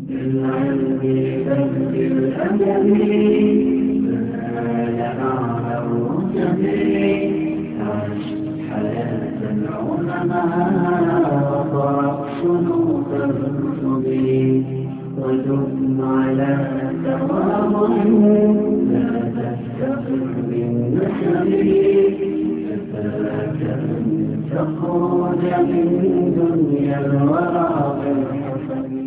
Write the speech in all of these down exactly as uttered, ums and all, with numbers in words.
بالعلم بل بالأدب فنال أعلى الرتب عش حياة العلماء وقرأ صنوف الكتب ودم على تواضع لا تفتخر بالنسب كفاك أن تخرج من دنيا الورى بالحسب.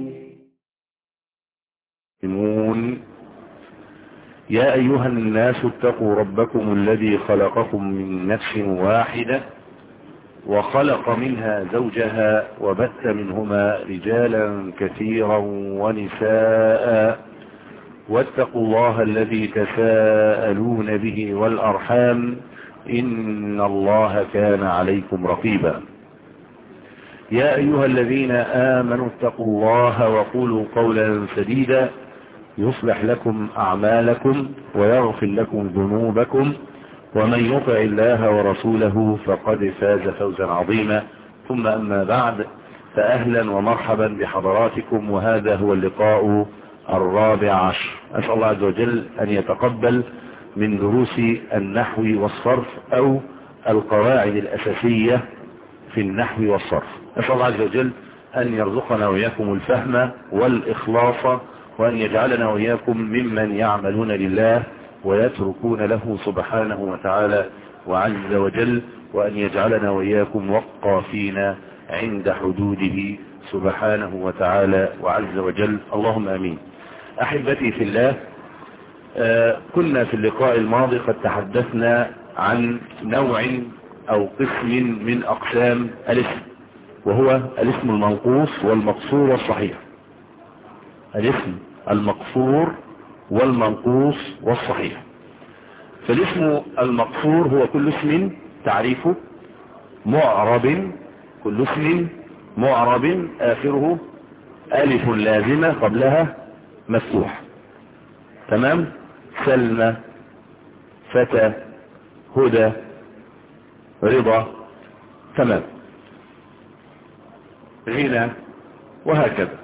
يا أيها الناس اتقوا ربكم الذي خلقكم من نفس واحدة وخلق منها زوجها وبث منهما رجالا كثيرا ونساء واتقوا الله الذي تساءلون به والأرحام إن الله كان عليكم رقيبا. يا أيها الذين آمنوا اتقوا الله وقولوا قولا سديدا يصلح لكم أعمالكم ويغفر لكم ذنوبكم ومن يطع الله ورسوله فقد فاز فوزا عظيما. ثم أما بعد، فأهلا ومرحبا بحضراتكم، وهذا هو اللقاء الرابع عشر. أسأل الله عز وجل أن يتقبل من دروس النحو والصرف أو القواعد الأساسية في النحو والصرف. أسأل الله عز وجل أن يرزقنا وإياكم الفهم والإخلاص، وأن يجعلنا وإياكم ممن يعملون لله ويتركون له سبحانه وتعالى وعز وجل، وأن يجعلنا وإياكم وقافين عند حدوده سبحانه وتعالى وعز وجل، اللهم آمين. أحبتي في الله، آه كنا في اللقاء الماضي قد تحدثنا عن نوع أو قسم من أقسام الاسم، وهو الاسم المنقوص والمقصور والصحيح. الاسم المقصور والمنقوص والصحيح. فالاسم المقصور هو كل اسم تعريفه معرب، كل اسم معرب آخره ألف لازمة قبلها مفتوح. تمام؟ سلمى، فتى، هدى، رضا، تمام، غنى، وهكذا.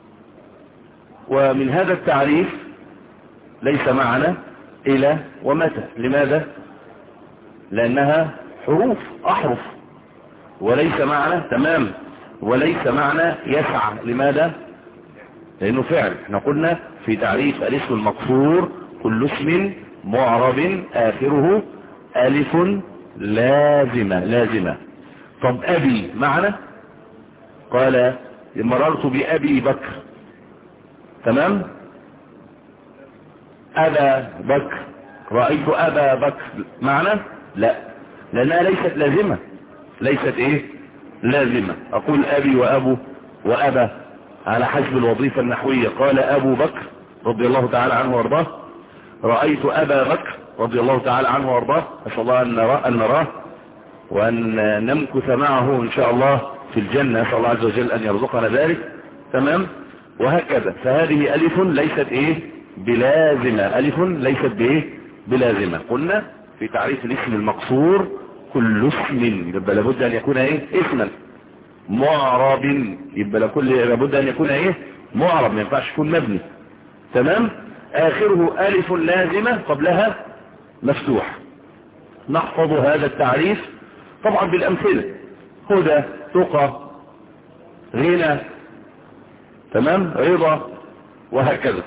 ومن هذا التعريف ليس معنا إلى ومتى. لماذا؟ لأنها حروف أحرف. وليس معنا تمام وليس معنا يسعى. لماذا؟ لأنه فعل. احنا قلنا في تعريف الاسم المقصور كل اسم معرب آخره ألف لازمة لازمة. طب أبي معنا؟ قال مررت بأبي بكر. تمام؟ أبا بكر، رأيت أبا بكر معنا؟ لا، لأنها ليست لازمة. ليست إيه؟ لازمة. أقول أبي وأبو وأبا على حسب الوظيفة النحوية. قال أبو بكر رضي الله تعالى عنه وارضاه، رأيت أبا بكر رضي الله تعالى عنه وارضاه. أسأل الله أن نراه, أن نراه وأن نمكث معه إن شاء الله في الجنة. أسأل الله عز وجل أن يرزقنا ذلك. تمام؟ وهكذا. فهذه ألف ليست إيه؟ بلازمة. ألف ليست بإيه؟ بلازمة. قلنا في تعريف الاسم المقصور كل اسم يبقى لابد أن يكون إيه؟ اسما معرب. يبقى لابد أن يكون إيه؟ معرب، ما ينفعش يكون مبني. تمام؟ آخره ألف لازمة قبلها مفتوح. نحفظ هذا التعريف طبعا بالأمثلة: هدى، تقى، غنى، تمام، رضا، وهكذا.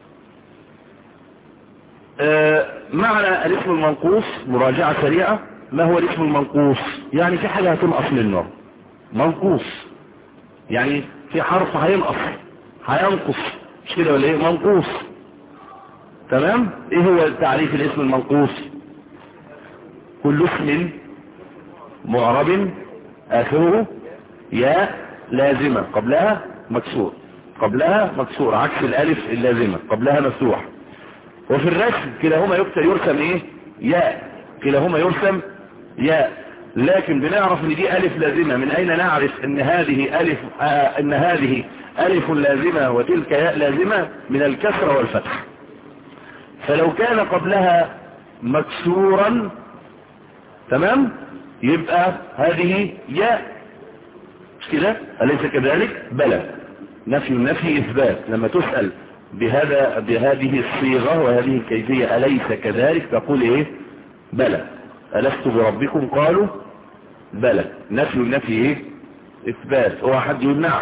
آه معنى الاسم المنقوص مراجعة سريعة. ما هو الاسم المنقوص؟ يعني في حاجة هتنقص منه. منقوص يعني في حرف هينقص هينقص، مش كده ولا ايه؟ منقوص. تمام؟ ايه هو تعريف الاسم المنقوص؟ كل اسم معرب آخره ياء لازمة قبلها مكسور، قبلها مكسور عكس الالف اللازمة قبلها مفتوح. وفي الرسم كلاهما يرسم ايه؟ ياء. كلاهما يرسم ياء. لكن بنعرف ان دي الف لازمة. من اين نعرف ان هذه الف آه ان هذه الف لازمة وتلك ياء لازمة؟ من الكسر والفتح. فلو كان قبلها مكسورا تمام يبقى هذه ياء، مش كده؟ أليس كذلك؟ بلى. نفي النفي إثبات. لما تسأل بهذا بهذه الصيغة وهذه الكيفية أليس كذلك تقول إيه؟ بلى. ألست بربكم؟ قالوا بلى. نفي النفي إيه؟ إثبات. هو حد يقول نعم.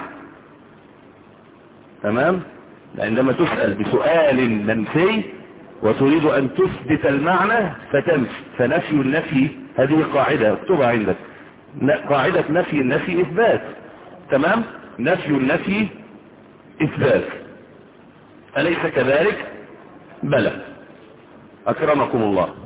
تمام؟ عندما تسأل بسؤال منفي وتريد أن تثبت المعنى فتنفي. فنفي النفي هذه قاعدة اكتبها عندك، قاعدة نفي النفي إثبات. تمام؟ نفي النفي إثبات. أليس كذلك؟ بلى. أكرمكم الله.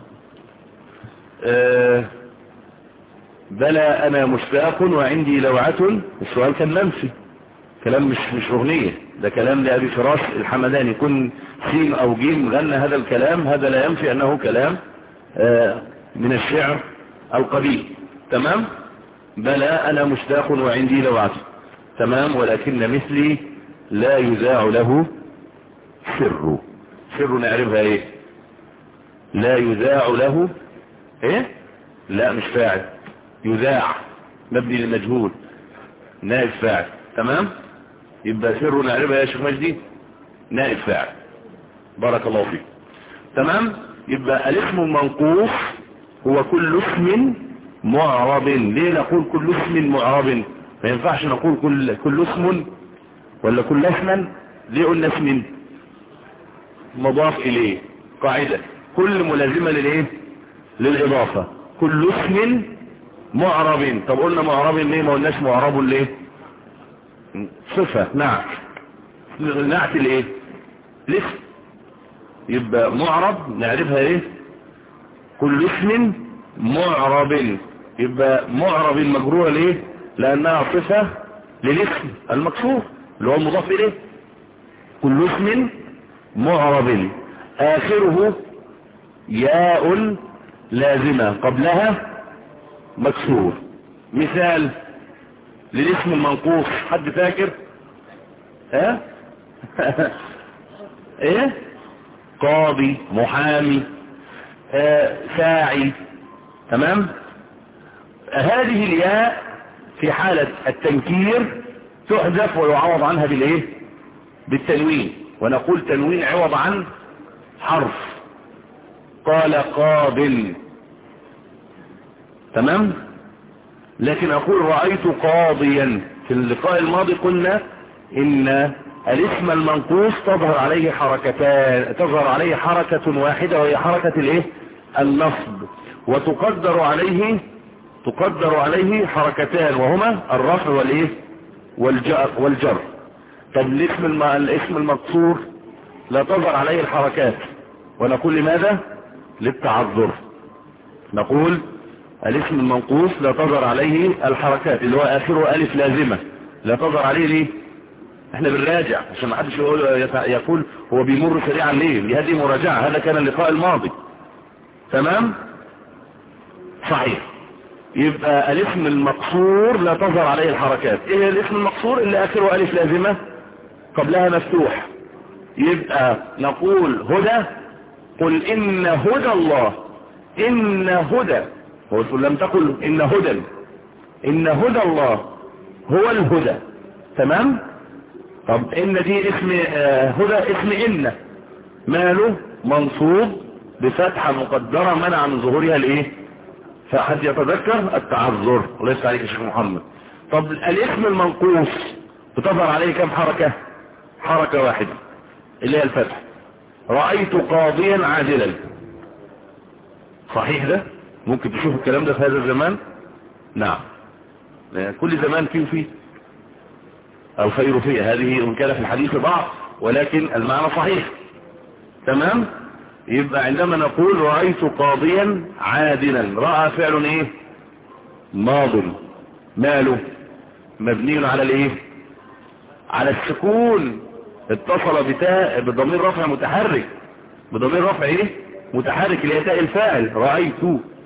أه بلى أنا مشتاق وعندي لوعة. السؤال كان منفي، كلام مش مش أغنية، ده كلام لأبي فراس الحمداني. كن سين أو جيم غنى هذا الكلام، هذا لا ينفي أنه كلام أه من الشعر القبيح. تمام؟ بلى أنا مشتاق وعندي لوعة. تمام؟ ولكن مثلي لا يذاع له سر. سر نعرفها ايه؟ لا يذاع له ايه؟ لا مش فاعل، يذاع مبني للمجهول نائب فاعل. تمام؟ يبقى سر نعرفها يا شيخ مجدي نائب فاعل. بارك الله فيك. تمام؟ يبقى الاسم المنقوص هو كل اسم معرب. ليه نقول كل اسم معرب؟ ما ينفعش نقول كل كل اسم ولا كل اسما. ليه قلنا اسم؟ مضاف اليه. قاعدة كل ملازمة للايه؟ للاضافة. كل اسم معرب. طب قلنا معرب ليه؟ ما قلناش معرب ليه؟ صفة نعت. نعت الايه؟ الاسم. يبقى معرب نعرفها ايه؟ كل اسم معرب. يبقى معرب مجرورة ليه؟ لانها صفة للاسم المكسور اللي هو المضاف اليه. كل اسم معرب آخره ياء لازمة قبلها مكسور. مثال للاسم المنقوص حد فاكر؟ ها؟ ايه؟ قاضي، محامي، آه، ساعي. تمام؟ هذه الياء في حالة التنكير تحذف ويعوض عنها بالايه؟ بالتنوين. ونقول تنوين عوض عن حرف. قال قاض. تمام؟ لكن اقول رأيت قاضيا. في اللقاء الماضي قلنا ان الاسم المنقوص تظهر عليه حركتان، تظهر عليه حركة واحدة وهي حركة الايه؟ النصب. وتقدر عليه تقدر عليه حركتان وهما الرفع والايه؟ والجر والجر. طب الاسم الم... الاسم المقصور لا تظهر عليه الحركات. ونقول لماذا؟ للتعذر. نقول الاسم المنقوص لا تظهر عليه الحركات اللي هو اخره الف لازمة. لا تظهر عليه ليه؟ احنا بنراجع عشان ما حدش يقول يقول هو بيمر سريعا ليه. لهذه مراجعة. هذا كان اللقاء الماضي. تمام؟ صحيح. يبقى الاسم المقصور لا تظهر عليه الحركات. ايه الاسم المقصور؟ اللي اخره الف لازمة قبلها مفتوح. يبقى نقول هدى. قل ان هدى الله. ان هدى. هو لم تقل ان هدى. ان هدى الله هو الهدى. تمام؟ طب ان دي اسم آه هدى اسم ان ماله منصوب بفتحة مقدرة منع من ظهورها الايه؟ فحد يتذكر التعذر. وليس عليك يا شيخ محمد. طب الاسم المنقوص بتظهر عليه كم حركة؟ حركة واحدة اللي هي الفتح. رأيت قاضيا عادلا. صحيح ده؟ ممكن تشوف الكلام ده في هذا الزمان؟ نعم. كل زمان فيه فيه الخير فيه. هذه ان كان في الحديث ضعف ولكن المعنى صحيح. تمام؟ يبقى عندما نقول رأيت قاضيا عادلا، رأى فعل ايه؟ ماض. ماله؟ مبني على الايه؟ على السكون. اتصل بتاء بضمير رفع متحرك. بضمير رفع ايه؟ متحرك اللي هي تاء الفاعل رأيت.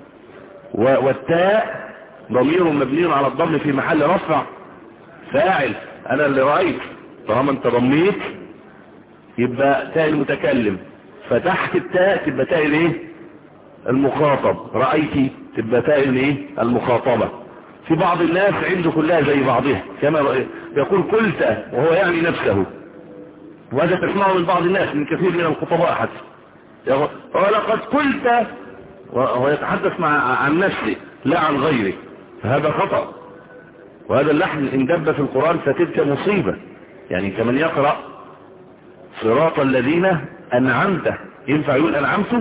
والتاء ضمير مبني على الضم في محل رفع فاعل. انا اللي رأيت. طالما انت ضميت يبقى تاء المتكلم. فتحت التاء تبقى تاء الايه؟ المخاطب. رأيتي تبقى تاء الايه؟ المخاطبة. في بعض الناس عنده كلها زي بعضها، كما يقول قلت وهو يعني نفسه، وهذا تسمعه من بعض الناس، من كثير من الخطباء حتى، ولقد قلت وهو يتحدث مع عن نفسه لا عن غيره، فهذا خطأ. وهذا اللحن إن دب في القرآن فتلك مصيبة. يعني كمن يقرأ صراط الذين أنعمت، ينفع يقول أنعمته؟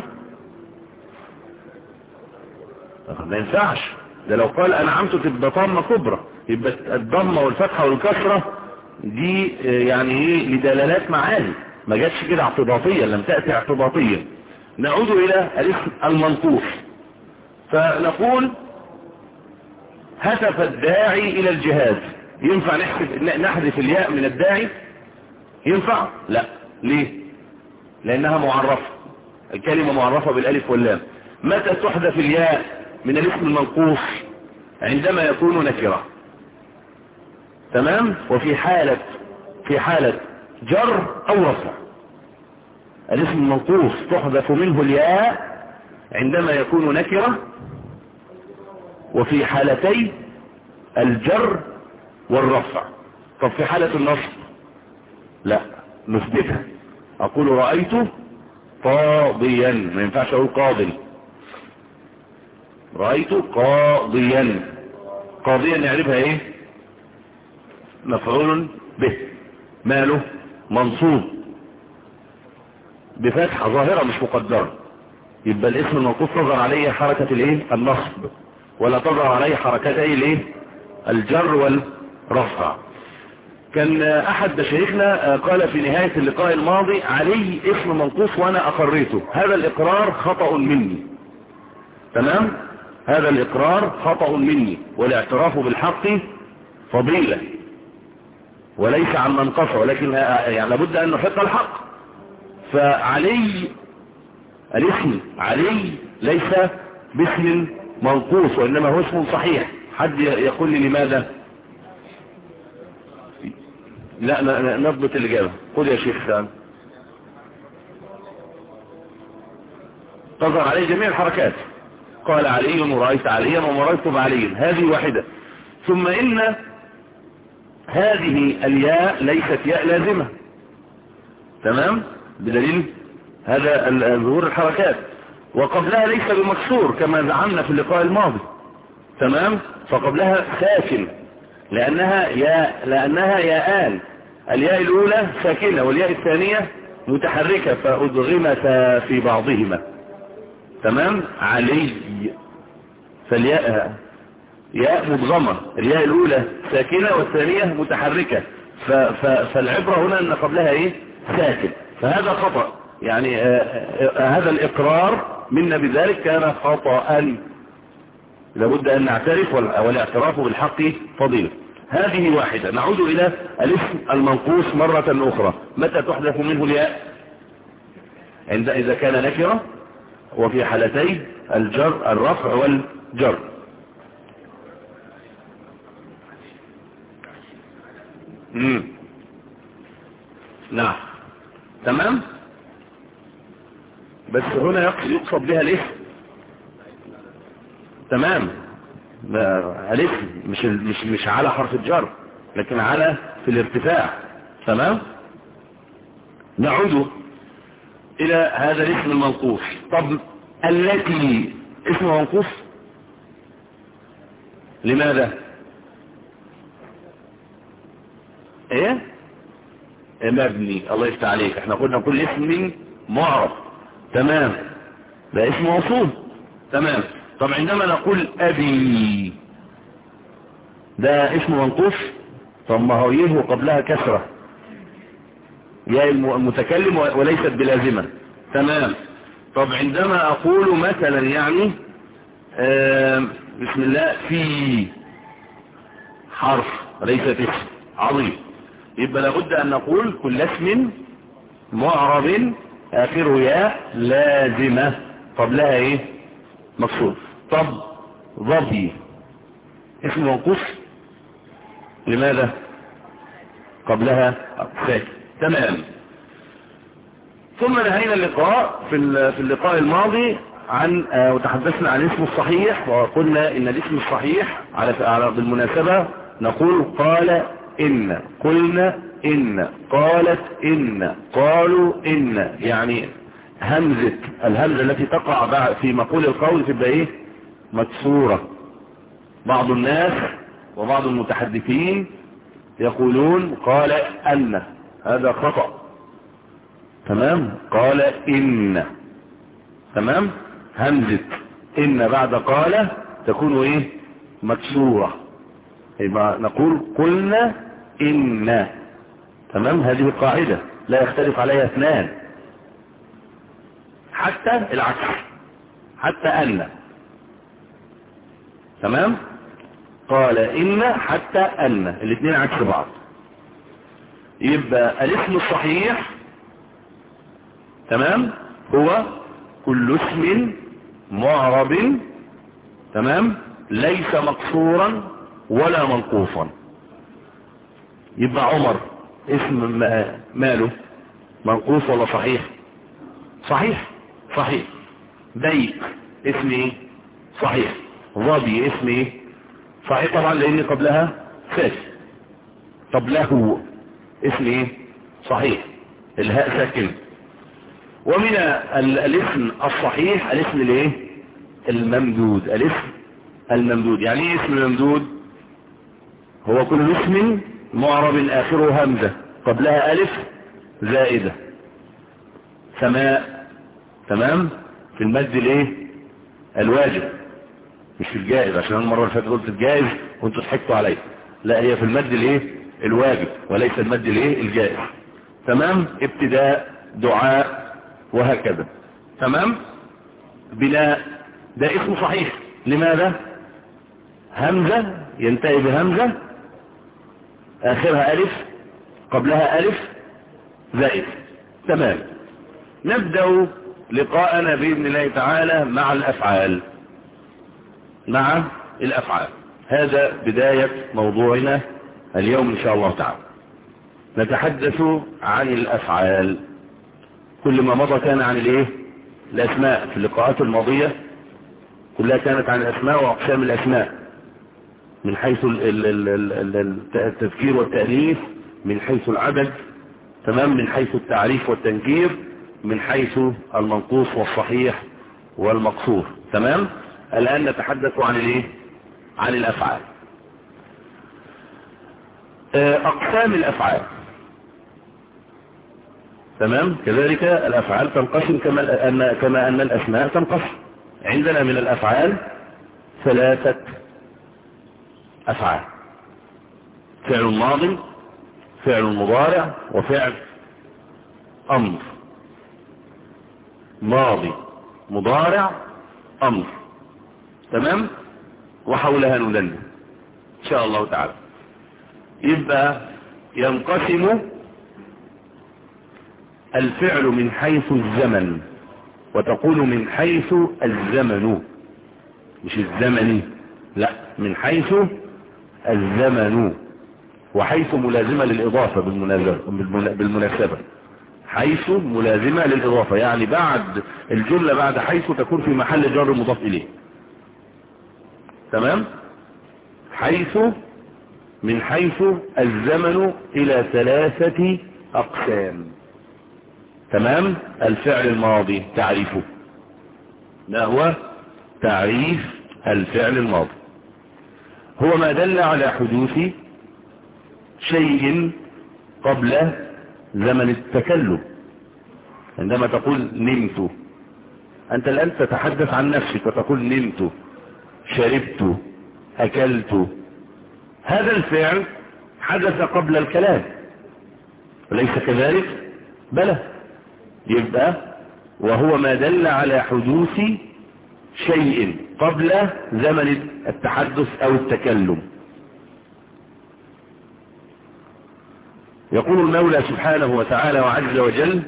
ما ينفعش. ده لو قال أنعمته تبقى ضمة كبرى، يبقى الضمة والفتحة والكسرة دي يعني ايه لدلالات معاني، ما جاتش كده اعتباطيا، لم تأتي اعتباطيا. نعود إلى الاسم المنقوص، فنقول هتف الداعي إلى الجهاد. ينفع نحذف نحذف الياء من الداعي؟ ينفع؟ لا. ليه؟ لأنها معرفة، الكلمة معرفة بالالف واللام. متى تحذف الياء من الاسم المنقوص؟ عندما يكون نكرة. تمام؟ وفي حالة في حالة جر أو رفع. الاسم المنقوص تحذف منه الياء عندما يكون نكرة، وفي حالتي الجر والرفع. طب في حالة النصب لا، نثبتها. أقول رأيت قاضيا، ما ينفعش أقول قاضي. رأيت قاضيا، قاضيا نعرفها ايه؟ مفعول به، ماله منصوب بفتحة ظاهرة مش مقدرة. يبقى الاسم المنقوص تظهر عليه حركة الايه؟ النصب، ولا تظهر عليه حركتي الايه؟ الجر والرفع. كان احد مشايخنا قال في نهاية اللقاء الماضي علي اسم منقوص وانا اقريته. هذا الاقرار خطأ مني. تمام؟ هذا الاقرار خطأ مني، والاعتراف بالحق فضيلة وليس عن منقصة، ولكن يعني لابد ان نحق الحق. فعلي الاسم علي ليس باسم منقوص، وانما هو اسم صحيح. حد يقول لي لماذا؟ لا نضبط الاجابه. قل يا شيخ سام. تظهر عليه جميع الحركات. قال علي ورأيت عليا ومررت بعلي، هذه واحدة. ثم إن هذه الياء ليست ياء لازمة. تمام؟ بدليل هذا ظهور الحركات. وقبلها ليس بمكسور كما زعمنا في اللقاء الماضي. تمام؟ فقبلها ساكن، لأنها ياء لأنها ياءان، الياء الأولى ساكنة والياء الثانية متحركة فأدغمتا في بعضهما. تمام؟ علي، فالياء ياء مدغمة، الياء الأولى ساكنة والثانية متحركة، ف ف فالعبرة هنا أن قبلها إيه؟ ساكن. فهذا خطأ، يعني آآ آآ هذا الإقرار منا بذلك كان خطأ، لابد أن نعترف، والاعتراف بالحق فضيلة. هذه واحدة. نعود إلى الاسم المنقوص مرة أخرى. متى تحذف منه الياء؟ عند إذا كان نكرة، وفي حالتي الجر الرفع والجر. امم نعم. تمام. بس هنا يقصد بها الاسم. تمام. الاسم مش مش مش على حرف الجر، لكن على في الارتفاع. تمام. نعود الى هذا الاسم المنقوص. طب التي اسم منقوص لماذا؟ ايه مبني. الله يفتح عليك. احنا قلنا كل اسم معرف. تمام. ده اسم موصول. تمام. طب عندما نقول ابي، ده اسم منقوص. طب ما هو يه قبلها كسرة، يا المتكلم وليست بلازمة. تمام. طب عندما اقول مثلا يعني بسم الله في حرف ليست اسم عظيم، يبقى لابد ان نقول كل اسم معرب اخره ياء لازمة قبلها ايه؟ مكسور. طب ظبي اسم منقوص لماذا؟ قبلها ساكن. تمام. ثم نهينا اللقاء في في اللقاء الماضي عن وتحدثنا عن الاسم الصحيح، وقلنا ان الاسم الصحيح على بالمناسبة نقول قال إن، قلنا إن، قالت إن، قالوا إن، يعني همزة الهمزة التي تقع في مقول القول تبقى ايه؟ مكسورة. بعض الناس وبعض المتحدثين يقولون قال أن، هذا خطأ. تمام؟ قال إن. تمام؟ همزة إن بعد قال تكون ايه؟ مكسورة. يبقى نقول قلنا إن. تمام؟ هذه القاعدة لا يختلف عليها اثنان، حتى العكس، حتى أن. تمام؟ قال إن حتى أن، الاثنين عكس بعض. يبقى الاسم الصحيح تمام هو كل اسم معرب تمام ليس مقصورا ولا منقوصا. يبقى عمر اسم ماله؟ منقوص ولا صحيح؟ صحيح صحيح. بيت اسم ايه؟ صحيح. ظبي اسم ايه؟ صحيح طبعا لان قبلها ساكن. طب له اسم ايه؟ صحيح، الهاء ساكن. ومن الاسم الصحيح الاسم الايه؟ الممدود. الاسم الممدود يعني ايه اسم الممدود؟ هو كل اسم معرب اخره همزة قبلها الف زائدة. سماء تمام في المد الايه؟ الواجب، مش في الجائز، عشان المرة اللي فاتت قلت الجائز وانتوا ضحكتوا عليا. لا، هي في المد الايه؟ الواجب وليس المد الايه؟ الجائز. تمام؟ ابتداء، دعاء، وهكذا. تمام؟ بناء ده اسم صحيح. لماذا؟ همزة ينتهي بهمزة اخرها الف قبلها الف زائد. تمام. نبدأ لقاءنا بإذن الله تعالى مع الأفعال. مع الأفعال هذا بداية موضوعنا اليوم إن شاء الله تعالى. نتحدث عن الأفعال. كل ما مضى كان عن الايه؟ الأسماء. في اللقاءات الماضية كلها كانت عن الأسماء وأقسام الأسماء من حيث التذكير والتأنيث، من حيث العدد، تمام، من حيث التعريف والتنكير، من حيث المنقوص والصحيح والمقصور. تمام. الآن نتحدث عن الايه؟ عن الأفعال. أقسام الأفعال. تمام. كذلك الأفعال تنقسم كما أن كما أن الأسماء تنقسم. عندنا من الأفعال ثلاثة أفعال: فعل ماضي، فعل مضارع، وفعل أمر. ماضي، مضارع، أمر. تمام. وحولها ندلل إن شاء الله تعالى. يبقى ينقسم الفعل من حيث الزمن، وتقول من حيث الزمن، مش الزمني، لا، من حيث الزمن، وحيث ملازمة للإضافة بالمناسبة. حيث ملازمة للإضافة يعني بعد الجملة بعد حيث تكون في محل جر مضاف إليه. تمام. حيث من حيث الزمن إلى ثلاثة أقسام. تمام. الفعل الماضي تعريفه، ما هو تعريف الفعل الماضي؟ هو ما دل على حدوث شيء قبل زمن التكلم. عندما تقول نمت، أنت الآن تتحدث عن نفسك وتقول نمت، شربت، أكلت. هذا الفعل حدث قبل الكلام، وليس كذلك؟ بلى. يبقى وهو ما دل على حدوث شيء قبل زمن التحدث أو التكلم. يقول المولى سبحانه وتعالى وعز وجل: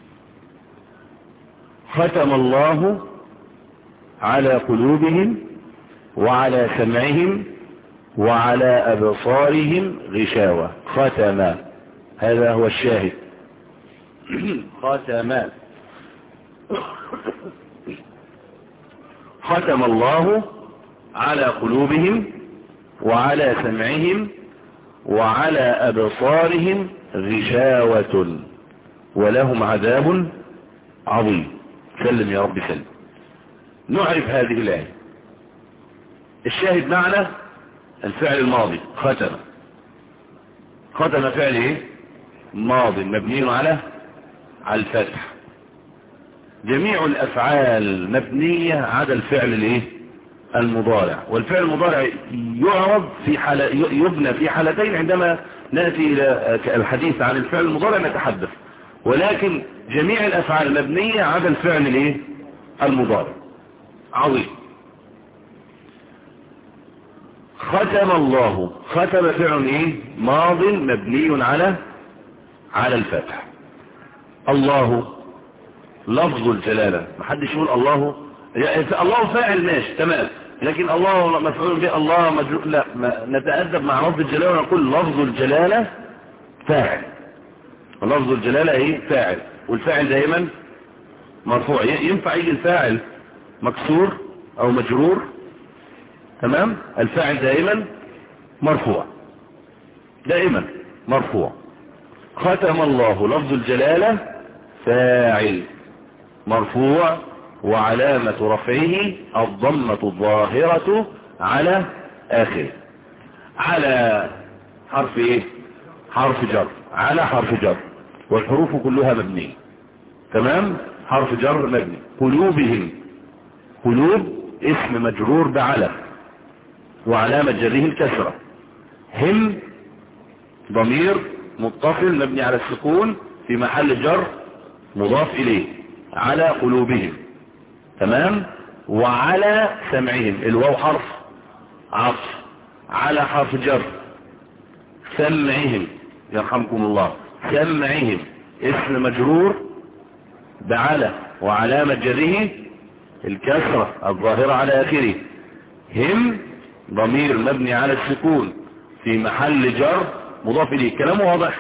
ختم الله على قلوبهم وعلى سمعهم وعلى أبصارهم غشاوة. ختم، هذا هو الشاهد. ختم. ختم الله على قلوبهم وعلى سمعهم وعلى أبصارهم غشاوة ولهم عذاب عظيم. سلم يا رب سلم. نعرف هذه الآية. الشاهد معنا الفعل الماضي ختم. ختم فعل ايه؟ ماض مبني على على الفتح. جميع الأفعال مبنية عدا الفعل الايه؟ المضارع. والفعل المضارع يعرض في حالة يبنى في حالتين عندما نأتي إلى الحديث عن الفعل المضارع نتحدث، ولكن جميع الأفعال مبنية عدا الفعل الايه؟ المضارع. عظيم. ختم الله. ختم فعل ايه؟ ماض مبني على على الفتح. الله لفظ الجلالة. محدش يقول الله يعني الله فاعل ماشي تمام، لكن الله مفعول به الله مجرور لا. ما نتأدب مع لفظ الجلالة ونقول لفظ الجلالة فاعل. لفظ الجلالة ايه؟ فاعل. والفاعل دائما مرفوع. ينفع يجي الفاعل مكسور او مجرور؟ تمام. الفاعل دائما مرفوع، دائما مرفوع. ختم الله لفظ الجلالة فاعل مرفوع وعلامة رفعه الضمة الظاهرة على آخره. على حرف ايه؟ حرف جر. على حرف جر والحروف كلها مبنية. تمام. حرف جر مبني. قلوبهم. قلوب اسم مجرور بعلى وعلامة جره الكسرة. هم ضمير متصل مبني على السكون في محل جر مضاف إليه. على قلوبهم. تمام. وعلى سمعهم. الواو حرف عطف. على حرف جر. سمعهم يرحمكم الله. سمعهم اسم مجرور بعلى وعلامة جره الكسرة الظاهرة على آخره. هم ضمير مبني على السكون في محل جر مضاف إليه. كلام واضح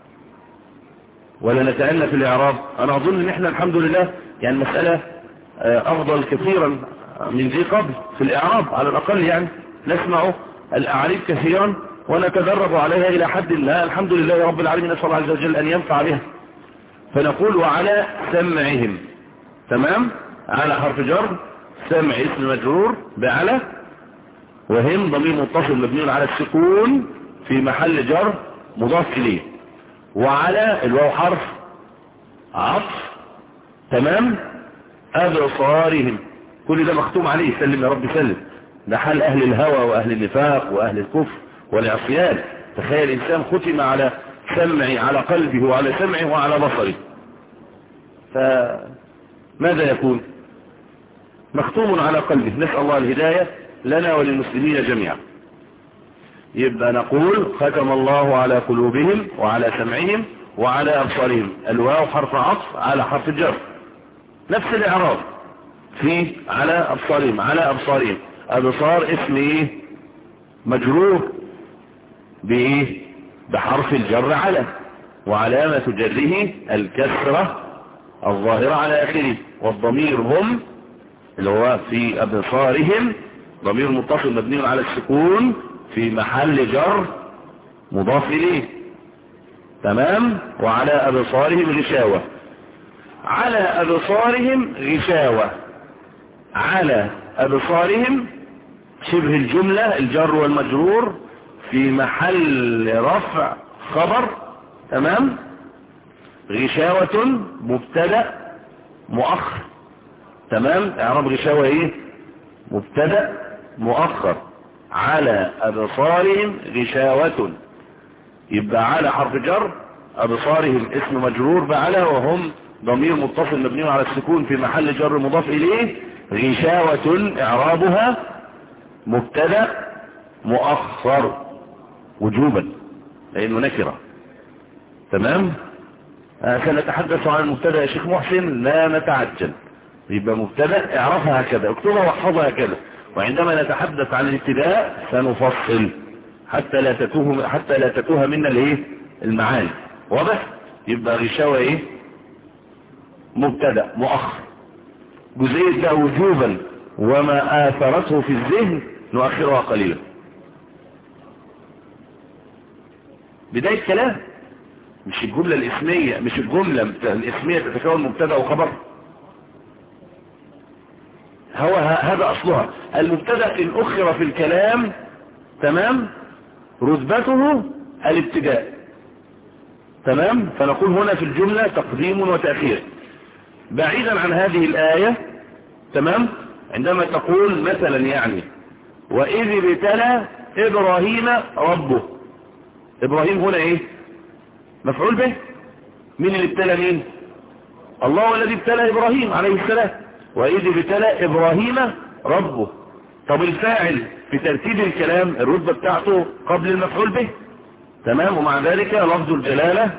ولا نتأنى في الإعراب؟ أنا أظن إن إحنا الحمد لله يعني المسألة أفضل كثيرا من ذي قبل في الإعراب على الأقل. يعني نسمع الأعراب كثيرا ونتدرب عليها إلى حد ما الحمد لله رب العالمين. نسأل الله عز وجل أن ينفع بها. فنقول وعلى سمعهم. تمام. على حرف جر. سمع اسم مجرور بعلى وهم ضمير متصل مبني على السكون في محل جر مضاف إليه. وعلى الواو حرف عطف. تمام. أبصارهم كل ده مختوم عليه. سلم يا رب سلم. ده حال أهل الهوى وأهل النفاق وأهل الكفر والعصيان. تخيل إنسان ختم على سمعه على قلبه وعلى سمعه وعلى بصره، فماذا يكون؟ مختوم على قلبه. نسأل الله الهداية لنا وللمسلمين جميعا. يبقى نقول ختم الله على قلوبهم وعلى سمعهم وعلى أبصارهم. الواو حرف عطف على حرف الجر. نفس الإعراب في على أبصارهم. على أبصارهم. أبصار اسم ايه؟ مجرور بايه؟ بحرف الجر على وعلامة جره الكسرة الظاهرة على آخره. والضمير هم اللي هو في أبصارهم ضمير متصل مبني على السكون في محل جر مضاف إليه. تمام. وعلى أبصارهم غشاوة. على أبصارهم غشاوة. على أبصارهم شبه الجملة الجر والمجرور في محل رفع خبر. تمام. غشاوة مبتدأ مؤخر. تمام. اعراب غشاوة ايه؟ مبتدأ مؤخر. على أبصارهم غشاوة. يبقى على حرف جر. أبصارهم اسم مجرور بعلى وهم ضمير متصل مبني على السكون في محل جر مضاف إليه. غشاوة اعرابها مبتدأ مؤخر وجوبا لأنه نكرة. تمام. آه سنتحدث عن المبتدأ يا شيخ محسن لا نتعجل. يبقى مبتدأ اعرفها هكذا اكتبها واحفظها هكذا. وعندما نتحدث عن الابتداء سنفصل حتى لا تتوه حتى لا تتوه منا الايه المعاني. واضح؟ يبقى غشاوة ايه؟ مبتدأ مؤخر. جزئية ده وجوبا وما آثرته في الذهن نؤخرها قليلا. بداية كلام، مش الجملة الاسمية، مش الجملة الاسمية تتكون مبتدا وخبر. هو هذا اصلها. المبتدا ان اخر في الكلام تمام رتبته الابتداء تمام، فنقول هنا في الجملة تقديم وتأخير. بعيدا عن هذه الآية تمام، عندما تقول مثلا يعني وإذ ابتلى إبراهيم ربه، إبراهيم هنا إيه؟ مفعول به. مين اللي ابتلى مين؟ الله هو الذي ابتلى إبراهيم عليه السلام. وإذ ابتلى إبراهيم ربه. طب الفاعل في ترتيب الكلام الرتبة بتاعته قبل المفعول به تمام، ومع ذلك لفظ الجلالة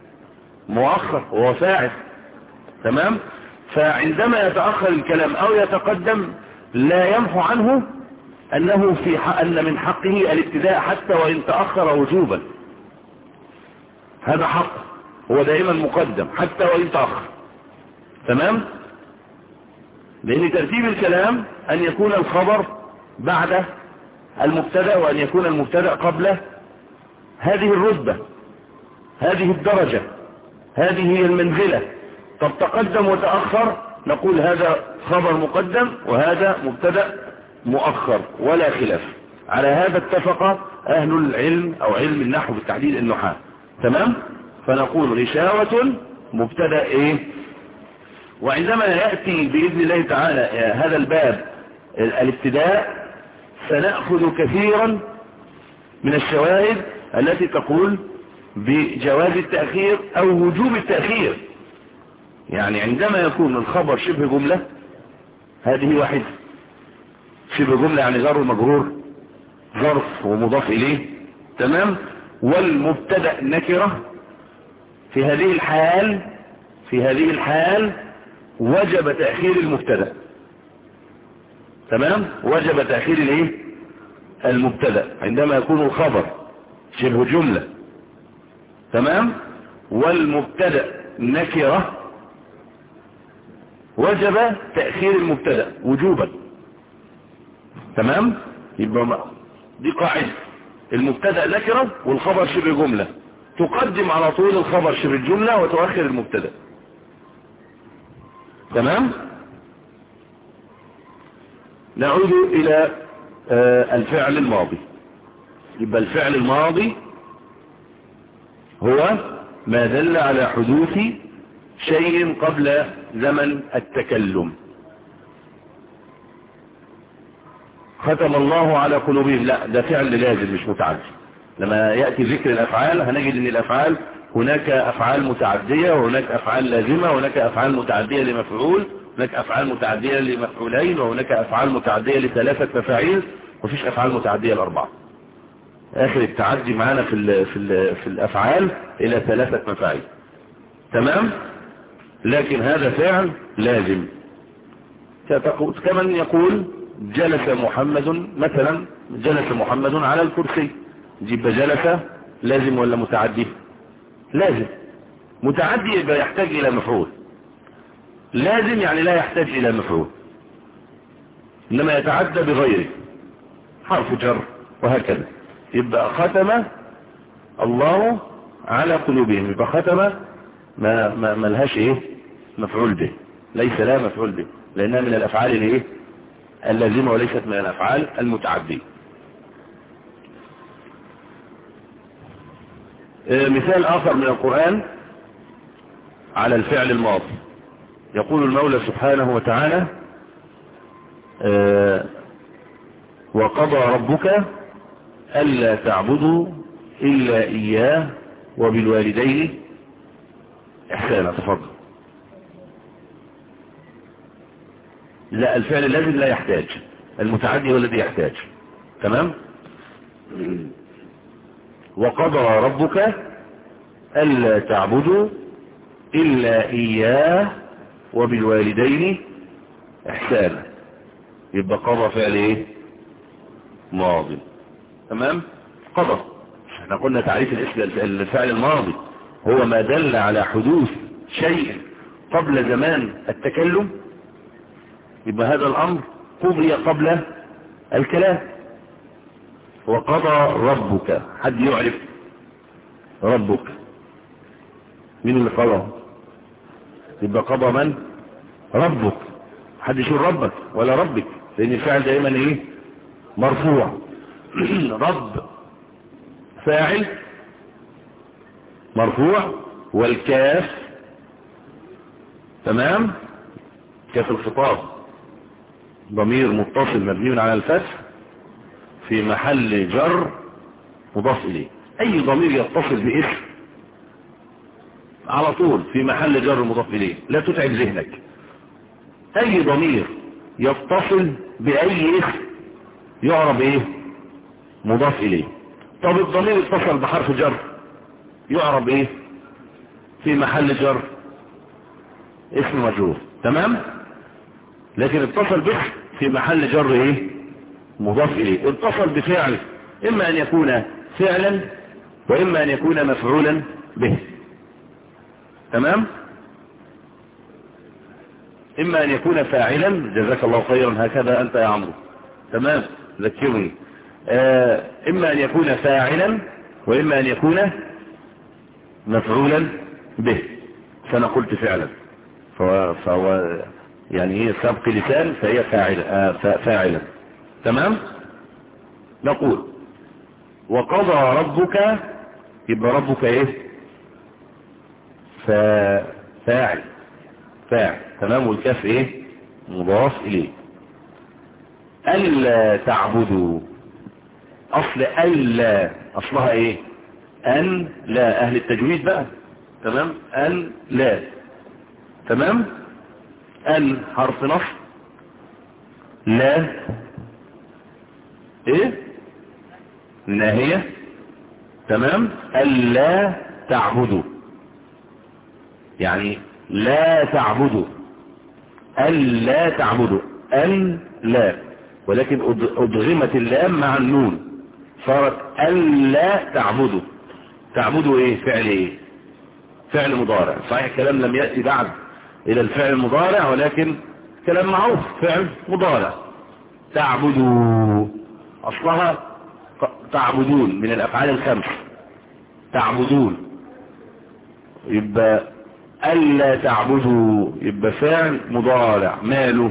مؤخر وهو فاعل تمام. فعندما يتأخر الكلام أو يتقدم لا يمحو عنه أنه في حق أن من حقه الابتداء حتى وإن تأخر وجوبا. هذا حق، هو دائما مقدم حتى وإن تأخر تمام، لأن ترتيب الكلام أن يكون الخبر بعد المبتدأ وأن يكون المبتدأ قبل هذه الرتبة، هذه الدرجة، هذه هي المنزلة. طب تقدم وتأخر نقول هذا خبر مقدم وهذا مبتدأ مؤخر ولا خلاف. على هذا اتفق أهل العلم أو علم النحو بالتحديد النحاة تمام. فنقول رشاوة مبتدأ إيه. وعندما يأتي بإذن الله تعالى هذا الباب الابتداء سنأخذ كثيرا من الشواهد التي تقول بجواز التأخير أو وجوب التأخير. يعني عندما يكون الخبر شبه جملة، هذه واحدة، شبه جملة يعني جر ومجرور، ظرف ومضاف إليه تمام، والمبتدأ نكرة، في هذه الحال في هذه الحال وجب تأخير المبتدأ تمام، وجب تأخير الايه المبتدأ عندما يكون الخبر شبه جملة تمام، والمبتدأ نكرة وجب تأخير المبتدأ وجوبا تمام. يبقى دي قاعدة، المبتدأ نكرة والخبر شبه جملة، تقدم على طول الخبر شبه الجملة وتؤخر المبتدأ تمام. نعود إلى آه الفعل الماضي. يبقى الفعل الماضي هو ما دل على حدوث شيء قبل زمن التكلم. ختم الله على قلوبهم، لا ده فعل لازم مش متعدي. لما يأتي ذكر الأفعال هنجد ان الأفعال هناك أفعال متعدية وهناك أفعال لازمة وهناك أفعال متعدية لمفعول، هناك أفعال متعدية لمفعولين، وهناك أفعال متعدية لثلاثة مفاعيل، ومفيش أفعال متعدية لأربعة. آخر التعدي معانا في ال في ال في الأفعال إلى ثلاثة مفاعيل تمام. لكن هذا فعل لازم، كمن يقول جلس محمد مثلا، جلس محمد على الكرسي، جيب جلس لازم ولا متعدي؟ لازم. متعدي يبقى يحتاج إلى مفعول، لازم يعني لا يحتاج إلى مفعول، إنما يتعدى بغيره حرف جر وهكذا. يبقى ختم الله على قلوبهم، يبقى ختم ما, ما, ما لهاش ايه مفعول به، ليس لا مفعول به، لأنها من الأفعال الايه اللازمة وليست من الأفعال المتعدية. مثال آخر من القرآن على الفعل الماضي، يقول المولى سبحانه وتعالى آه وقضى ربك ألا تعبدوا إلا إياه وبالوالدين إحسانا. تفضل. لا الفعل اللازم لا يحتاج، المتعدي هو الذي يحتاج تمام. وقضى ربك ألا تعبدوا إلا إياه وبالوالدين إحسانا. يبقى قضى فعل ايه ماضي تمام. قضى احنا قلنا تعريف الفعل الماضي هو ما دل على حدوث شيء قبل زمان التكلم. يبقى هذا الأمر قضي قبل الكلام. وقضى ربك، حد يعرف ربك مين اللي قضى؟ يبقى قضى من؟ ربك. حد يشير ربك ولا ربك، لان الفاعل دائما ايه؟ مرفوع. رب فاعل مرفوع، والكاف تمام كاف الخطاب ضمير متصل مبني على الفتح في محل جر مضاف اليه. اي ضمير يتصل باسم على طول في محل جر مضاف اليه، لا تتعب ذهنك. اي ضمير يتصل باي اسم يعرب ايه؟ مضاف اليه. طب الضمير اتصل بحرف جر يعرب ايه؟ في محل جر اسم مجرور، تمام. لكن اتصل به في محل جر ايه؟ مضاف اليه. اتصل بفعل، اما ان يكون فعلا واما ان يكون مفعولا به، تمام. اما ان يكون فاعلا، جزاك الله خيرا، هكذا انت يا عمرو، تمام، ذكرني. آه اما ان يكون فاعلا واما ان يكون مفعولا به. فانا قلت فعلا، فهو, فهو يعني هي سبق لسان، فهي فاعل آه فاعلا، تمام. نقول وقضى ربك، يبقى ربك ايه؟ فاعل فاعل، تمام. والكاف ايه؟ مضاف اليه. ألا تعبدوا، اصل ألا اصلها ايه؟ ان لا. اهل التجويد بقى، تمام. ان لا، تمام. ان حرف نصب، لا ايه؟ ناهية، تمام. ألا تعبدوا يعني لا تعبدوا، ألا تعبدوا، أن لا، ولكن أدغمت اللام مع النون صارت ألا تعبدوا. تعبدوا ايه؟ فعل ايه؟ فعل مضارع، صحيح الكلام لم يأتي بعد الى الفعل المضارع، ولكن كلام معروف، فعل مضارع. تعبدوا اصلها تعبدون، من الافعال الخمس تعبدون. يبقى ألا تعبدوا يبقى فعل مضارع، ماله؟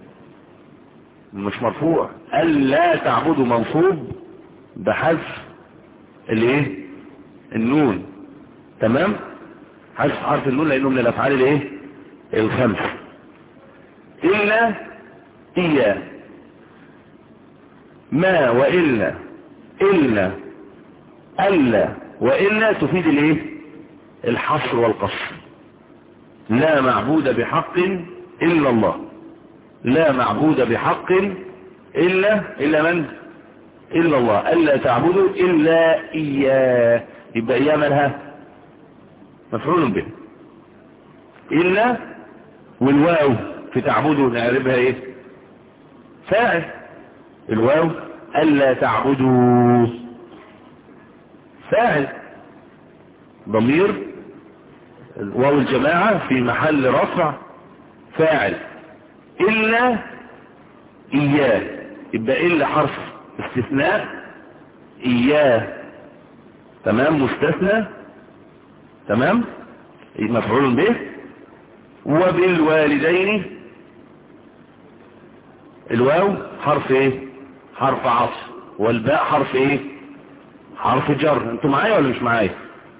مش مرفوع. ألا تعبدوا منصوب بحذف الايه؟ النون، تمام. حذف حرف النون لانه من الافعال الايه؟ الخمس. الا اياه، ما والا، الا الا والا تفيد الايه؟ الحصر والقصر. لا معبود بحق الا الله، لا معبود بحق الا الا من؟ الا الله. الا تعبدوا الا اياه، يبقى اياه مالها؟ مفعول به. الا والواو في تعبدوا نعربها ايه؟ فاعل. الواو الا تعبدوا فاعل، ضمير الواو الجماعة في محل رفع فاعل. الا اياه يبقى الا حرف استثناء، اياه تمام مستثنى، تمام، مفعول به. وبالوالدين الواو حرف ايه؟ حرف عطف، والباء حرف ايه؟ حرف جر. انتوا معايا ولا مش معايا؟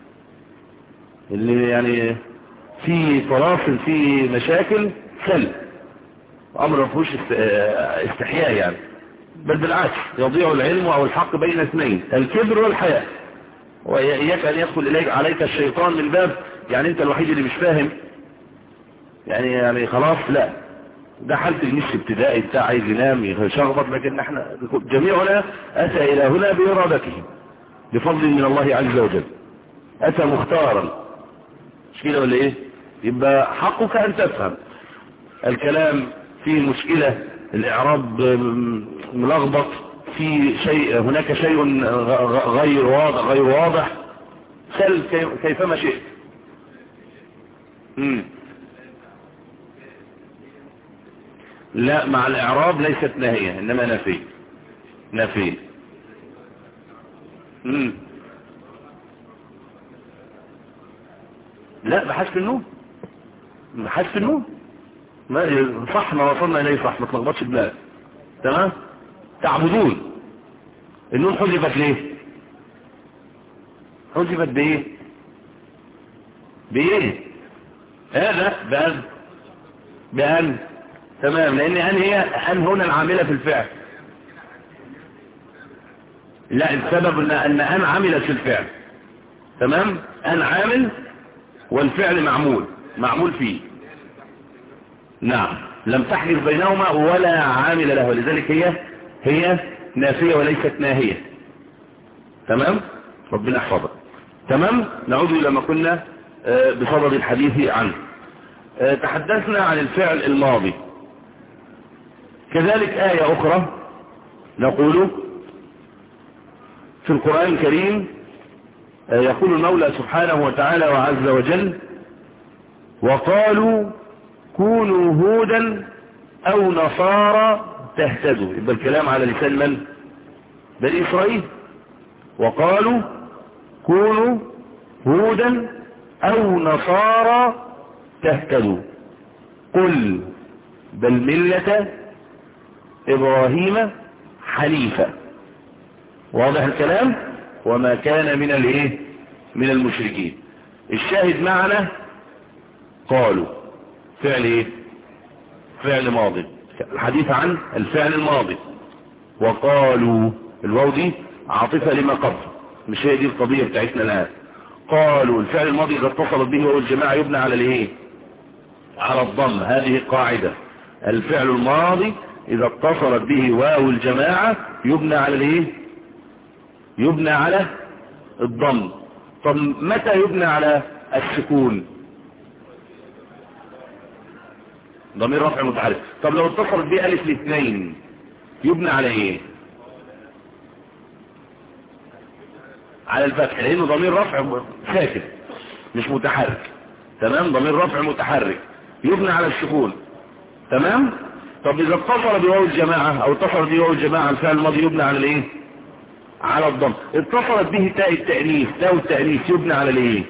اللي يعني في فواصل، في مشاكل، سل امر ما فيهوش استحياء يعني، بل بالعكس يضيع العلم او الحق بين اثنين، الكبر والحياء. وإياك أن يدخل إليك عليك الشيطان من باب يعني أنت الوحيد اللي مش فاهم يعني يعني خلاص، لا، ده حالة المش ابتدائي بتاع عايز ينام يشغبط، لكن احنا جميعنا أتى إلى هنا بإرادته بفضل من الله عز وجل، أتى مختارا، مش كده ولا إيه؟ يبقى حقك أن تفهم الكلام فيه مشكلة، الإعراب ملخبط، في شيء، هناك شيء غير واضح غير واضح سل كيفما شئت. امم لا مع الاعراب ليست ناهية انما نافية. نافية. امم لا بحذف النون. بحذف النون ما صح، ما وصلنا اليه صح، ما تلخبطش دماغك. تمام. تعبدون النون حذفت ليه؟ حذفت بايه؟ بايه؟ هذا بأن بأن تمام، لان ان هي ان هنا العاملة في الفعل. لا السبب ان ان ان عملت في الفعل. تمام. ان عامل والفعل معمول معمول فيه. نعم لم تحدث بينهما ولا عامل له، ولذلك هي هي نافية وليست ناهية. تمام. ربنا يحفظك. تمام. نعود الى ما كنا بصدد الحديث عنه. تحدثنا عن الفعل الماضي. كذلك آية أخرى نقول في القرآن الكريم يقول المولى سبحانه وتعالى وعز وجل: وقالوا كونوا هودا أو نصارى تهتدوا. يبقى الكلام على لسان من؟ بني إسرائيل. وقالوا كونوا هودا أو نصارى تهتدوا قل بل ملة إبراهيم حنيفا. واضح الكلام؟ وما كان من الايه؟ من المشركين. الشاهد معنا قالوا فعل ايه؟ فعل ماضي. الحديث عن الفعل الماضي. وقالوا الواو دي عاطفة لما قبل، مش هي دي القضية بتاعتنا الآن. قالوا الفعل الماضي إذا اتصلت به واو الجماعة يبنى على الايه؟ على الضم. هذه قاعدة. الفعل الماضي إذا اتصلت به واو الجماعة يبنى على الايه؟ يبنى على الضم. طب متى يبنى على السكون؟ ضمير رفع متحرك. طب لو اتصلت به ألف الاثنين يبنى على ايه؟ على الفتح، لأنه ضمير رفع ساكن مش متحرك. تمام. ضمير رفع متحرك يبنى على السكون. تمام. طب إذا اتصل بواو الجماعة أو اتصل بواو الجماعة الفعل الماضي يبنى على الايه؟ على الضم. اتصلت به تاء التأنيث، تاء التأنيث يبنى على الايه؟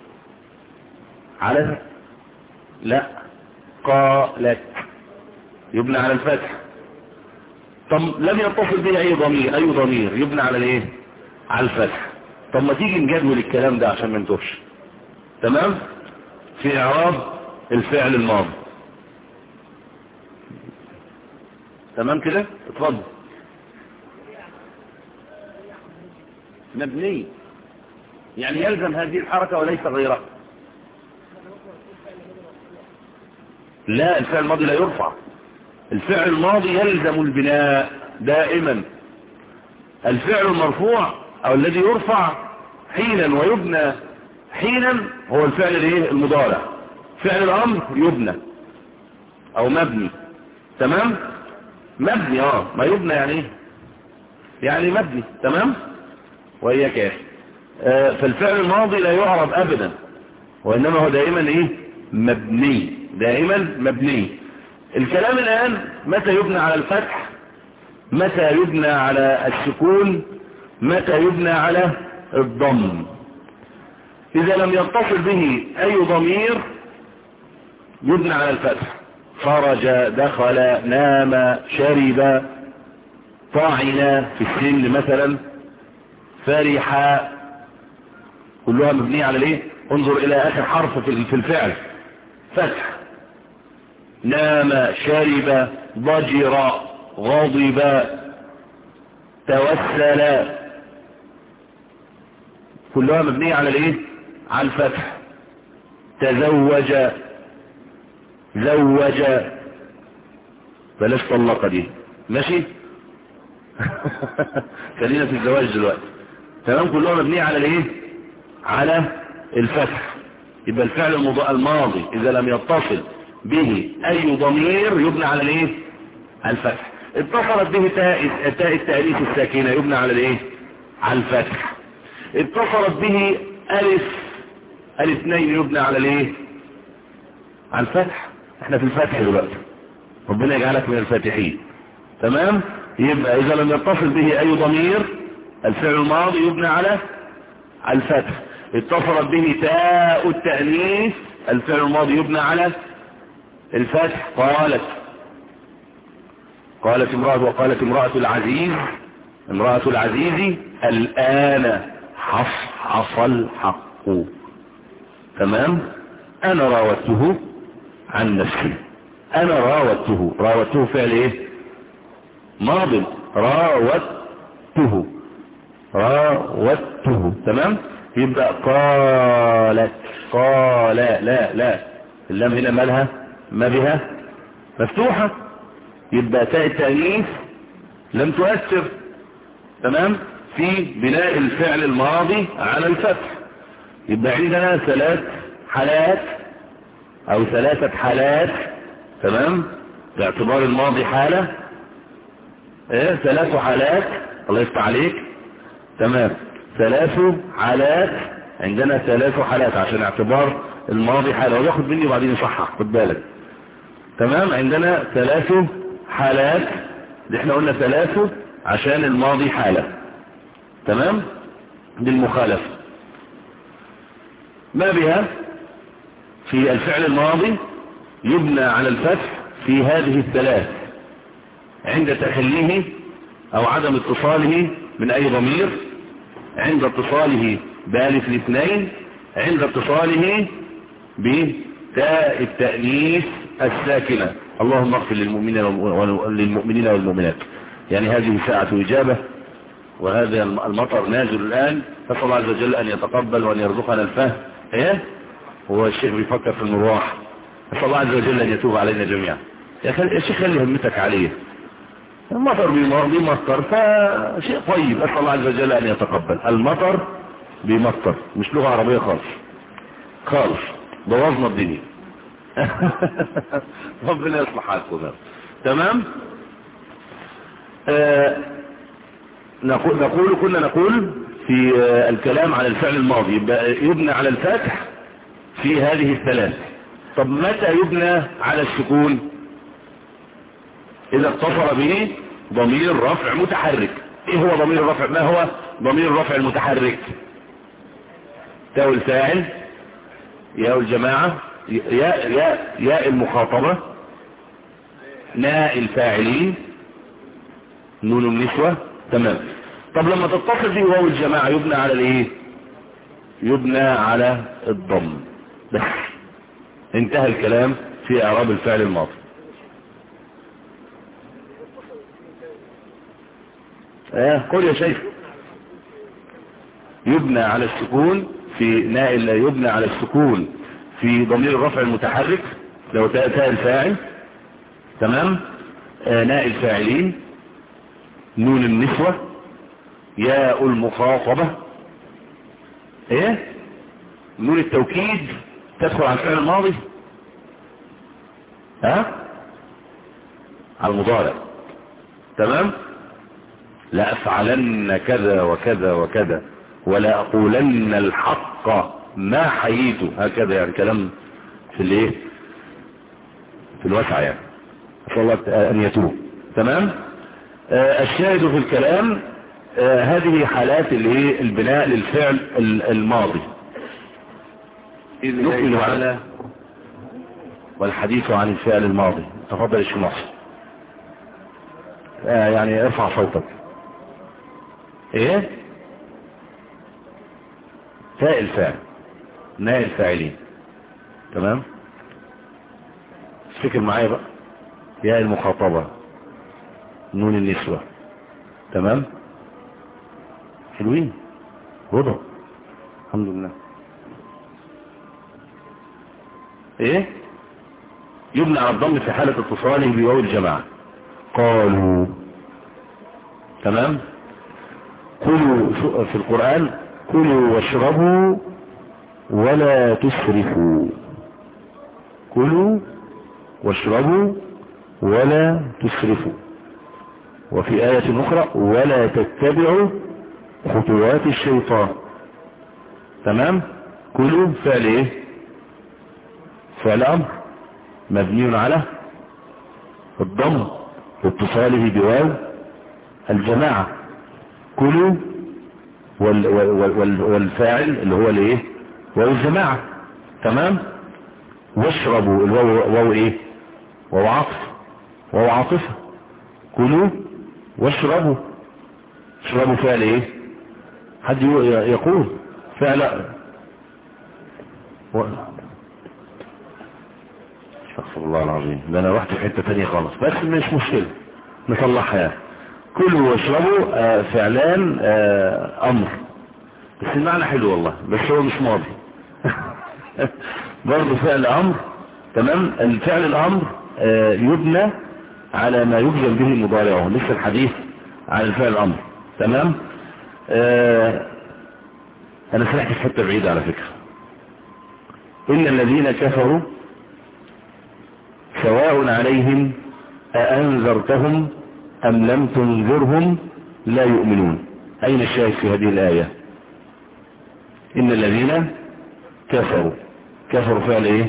على لا قالت يبنى على الفتح. طب لم يتصل به اي ضمير، اي ضمير يبنى على الايه؟ على الفتح. طب ما تيجي نجدول الكلام ده عشان ما نتوهش. تمام. في اعراب الفعل الماضي. تمام كده. اتفضل. مبني يعني يلزم هذه الحركة وليس غيرها. لا الفعل الماضي لا يرفع. الفعل الماضي يلزم البناء دائما. الفعل المرفوع او الذي يرفع حينا ويبنى حينا هو الفعل الايه؟ المضارع. فعل الامر يبنى او مبني. تمام. مبني اه ما يبنى يعني ايه؟ يعني مبني. تمام. وهي كاف. آه فالفعل الماضي لا يعرب ابدا وانما هو دائما ايه؟ مبني. دائما مبني. الكلام الان متى يبنى على الفتح، متى يبنى على السكون، متى يبنى على الضم. اذا لم يتصل به اي ضمير يبنى على الفتح. خرج، دخل، نام، شرب، طعن في السن مثلا، فرح، كلها مبنية على الايه؟ انظر الى اخر حرف في الفعل. فتح. نام، شرب، ضجر، غضب، توسل، كلها مبنية على الايه؟ على الفتح. تزوج، زوج، بلاش طلق دي. ماشي. خلينا في الزواج دلوقتي. تمام. كلها مبنية على الايه؟ على الفتح. يبقى الفعل الماضي اذا لم يتصل به اي ضمير يبنى على الايه؟ على الفتح. اتصلت به تاء تاء التأنيث الساكنة يبنى على الايه؟ على الفتح. اتصلت به الف الاثنين يبنى على الايه؟ على الفتح. احنا في الفتح دلوقتي. ربنا يجعلك من الفاتحين. تمام. يبقى اذا لم يتصل به اي ضمير الفعل الماضي يبنى على الفتح. اتصلت به تاء التأنيث الفعل الماضي يبنى على الفتح. قالت قالت امرأة وقالت امرأة العزيز امرأة العزيز الآن حصحص الحق. تمام. انا راودته عن نفسي. انا راودته راودته فعل ايه؟ ماض. راودته راودته. تمام. يبقى قالت قال لا لا اللام هنا مالها ما بها مفتوحة، يبقى تاء التأنيث لم تؤثر. تمام. في بناء الفعل الماضي على الفتح. يبقى عندنا ثلاث حالات او ثلاثة حالات. تمام. باعتبار الماضي حالة ايه ثلاث حالات. الله يفتح عليك. تمام. ثلاث حالات عندنا ثلاث حالات عشان اعتبار الماضي حالة وياخد مني وبعدين يصحح خد بالك. تمام. عندنا ثلاث حالات دي احنا قلنا ثلاث عشان الماضي حالة. تمام. دي المخالفة ما بها في الفعل الماضي يبنى على الفتح في هذه الثلاث عند تحليه او عدم اتصاله من اي ضمير، عند اتصاله بألف الاثنين، عند اتصاله بتاء التأنيث الساكنة. اللهم اغفر للمؤمنين والمؤمنات. يعني هذه ساعة إجابة وهذا المطر نازل الآن، فصل الله عز وجل أن يتقبل وأن يرزقنا الفهم. ايه هو الشيخ بيفكر في المروح. فصل الله عز وجل أن يتوب علينا جميعا. يا شيخ خلي همتك عليه. المطر بيمطر فشيء طيب. أسأل الله عز وجل أن يتقبل. المطر بيمطر مش لغة عربية خالص خالص. بوظنا الدنيا. ربنا يصلح حالكم. تمام. آه نقول, نقول كنا نقول في آه الكلام على الفعل الماضي يبنى على الفتح في هذه الثلاث. طب متى يبنى على السكون؟ إذا اتصل به ضمير رفع متحرك. ايه هو ضمير الرفع؟ ما هو ضمير الرفع المتحرك؟ تاء الفاعل، ياء الجماعة، ياء ياء ياء المخاطبة، ناء الفاعلين، نون النسوة. تمام. طب لما تتصل به واو الجماعة يبنى على الايه؟ يبنى على الضم بس. انتهى الكلام في اعراب الفعل الماضي. اه قول يا شيخ. يبنى على السكون في ناء يبنى على السكون في ضمير الرفع المتحرك لو تاء الفاعل. تمام. آه ناء الفاعلين، نون النسوة، ياء المخاطبة، ايه نون التوكيد تدخل على الفعل الماضي. ها على المضارع. تمام. لا افعلن كذا وكذا وكذا ولا اقولن الحق ما حييت. هكذا يعني كلام في الايه في الوسع يعني. أسأل الله ان يتوب. تمام. آه الشاهد في الكلام آه هذه حالات الايه البناء للفعل الماضي. نكمل على والحديث عن الفعل الماضي. تفضل يا شيخ محسن. آه يعني ارفع صوتك. ايه تاء الفاعل، ناء الفاعلين. تمام. افتكر معايا بقى. ياء المخاطبة، نون النسوة. تمام. حلوين رضا الحمد لله. ايه يبنى على الضم في حالة اتصاله بواو الجماعة. قالوا. تمام. كلوا في القرآن كلوا واشربوا ولا تسرفوا. كلوا واشربوا ولا تسرفوا. وفي آية أخرى ولا تتبعوا خطوات الشيطان. تمام. كلوا فعل ايه؟ فعل أمر مبني على الضم لاتصاله بواو الجماعة. كلوا وال وال والفاعل اللي هو الايه واو الجماعة. تمام. واشربوا الواو واو ايه واو عطف واو عاطفة. كلوا واشربوا. اشربوا فعل ايه حد يقول فعل و... استغفر الله العظيم ده انا رحت في حتة تانية خالص بس مش مشكلة نصلحها يعني. كلوا واشربوا آه فعلان آه امر بس المعنى حلو والله بس هو مش ماضي برضه فعل امر. تمام. الفعل الامر آه يبنى على ما يجزم به مضارعه. لسه الحديث عن الفعل الامر. تمام. آه انا سرحت في حته بعيده على فكره. ان الذين كفروا سواء عليهم أأنذرتهم أم لم تنذرهم لا يؤمنون. أين الشاهد في هذه الآية؟ إن الذين كفروا. كفروا فعل إيه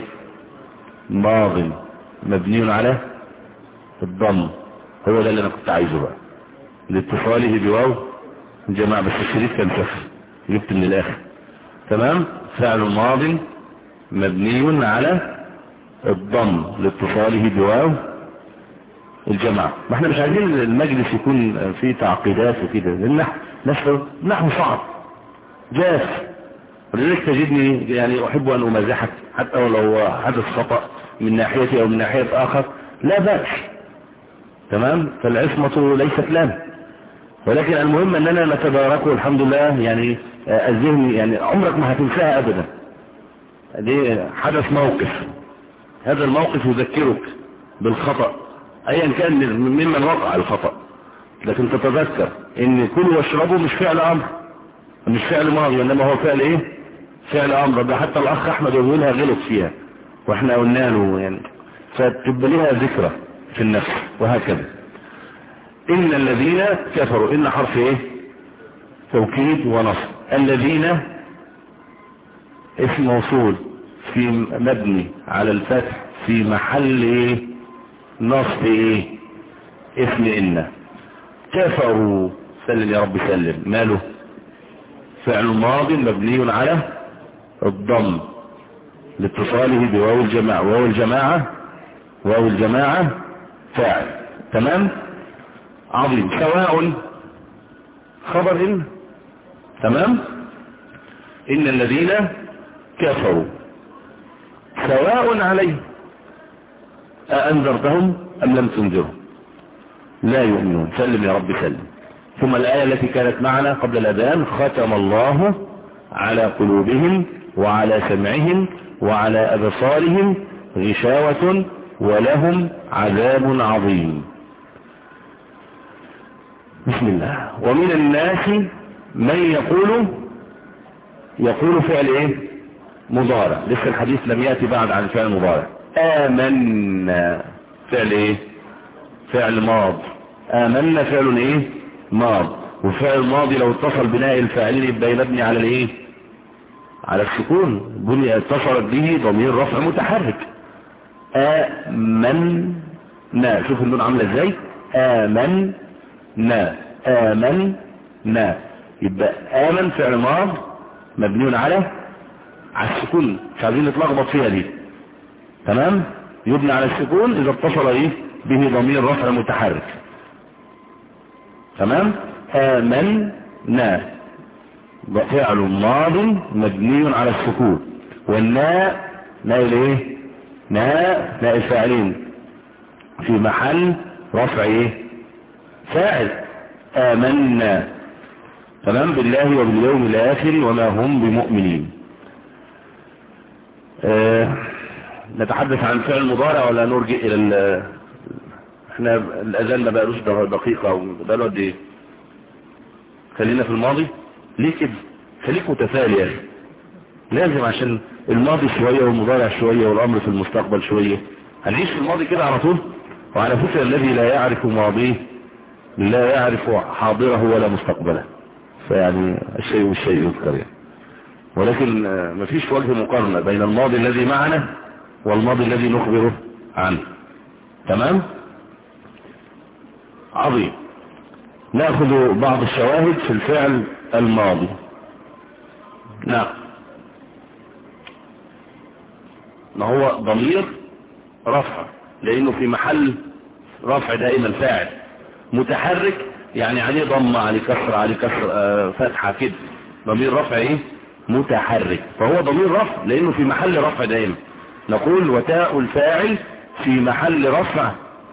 ماض مبني على الضم. هو ده اللي أنا كنت عايزه بقى لاتصاله بواو الجماعة بس الشريط كان كفر جبت من الآخر. تمام. فعل ماض مبني على الضم لاتصاله بواو الجماعة. ما احنا مش عايزين المجلس يكون فيه تعقيدات وكده لان نحن نحن صعب جاف. ولذلك تجدني يعني احب ان امازحك حتى ولو حدث خطأ من ناحيتي او من ناحية اخر لا بأس. تمام. فالعصمة ليست لنا ولكن المهم اننا نتبارك والحمد لله. يعني الذهن يعني عمرك ما هتنساها ابدا. دي حدث موقف هذا الموقف يذكرك بالخطأ ايا كان ممن وقع الخطأ لكن تتذكر ان كلوا واشربوا مش فعل امر مش فعل ماضي انما هو فعل ايه فعل امر. ده حتى الاخ احمد يقولها غلط فيها واحنا قلنا له يعني فتبقى لها ذكرى في النفس وهكذا. ان الذين كفروا ان حرف ايه توكيد ونصب. الذين اسم موصول في مبني على الفتح في محل ايه نصب ايه اسم ان. كفروا سلم يا رب سلم ماله فعل ماض مبني على الضم لاتصاله بواو الجماعة. واو الجماعة واو الجماعة فاعل. تمام. عظيم. سواء خبر ان. تمام. ان الذين كفروا سواء عليهم أأنذرتهم أم لم تنذرهم لا يؤمنون. سلم يا رب سلم. ثم الآية التي كانت معنا قبل الأذان ختم الله على قلوبهم وعلى سمعهم وعلى أبصارهم غشاوة ولهم عذاب عظيم. بسم الله. ومن الناس من يقول يقول فعل ايه مضارع. لسه الحديث لم يأتي بعد عن فعل مضارع. آمنا فعل ايه فعل ماض. آمنا فعل ايه ماض. والفعل الماضي لو اتصل بناء الفاعلين يبقى مبني على الايه على السكون. بني اتصلت به ضمير رفع متحرك. آمنا شوف النون عامله ازاي. آمنا آمنا يبقى آمن فعل ماض مبني على على السكون. مش عايزين نتلخبط فيها دي. تمام. يبنى على السكون اذا اتصل ايه به ضمير رفع متحرك. تمام. آمنا فعل ماض مبني على السكون. والناء ناء ايه ناء ناء الفاعلين في محل رفع ايه فاعل. آمنا. تمام. بالله وباليوم الاخر وما هم بمؤمنين. آه نتحدث عن فعل المضارع ولا نرجع الى ال احنا الاذان ما بقالوش دقيقة او بقاله قد ايه. خلينا في الماضي. ليه كده خليك متفائل يا اخي لازم عشان الماضي شوية والمضارع شوية والامر في المستقبل شوية. هنعيش في الماضي كده على طول. وعلى فكرة الذي لا يعرف ماضيه لا يعرف حاضره ولا مستقبله. فيعني الشيء والشيء يذكر يعني. ولكن مفيش وجه مقارنة بين الماضي الذي معنا والماضي الذي نخبره عنه. تمام. عظيم. نأخذ بعض الشواهد في الفعل الماضي. نعم. ما هو ضمير رفع لأنه في محل رفع دائما فاعل متحرك، يعني عليه ضمة عليه كسر عليه كسر آه فتحة كده، ضمير رفع ايه متحرك، فهو ضمير رفع لأنه في محل رفع دائما. نقول وتاء الفاعل في محل رفع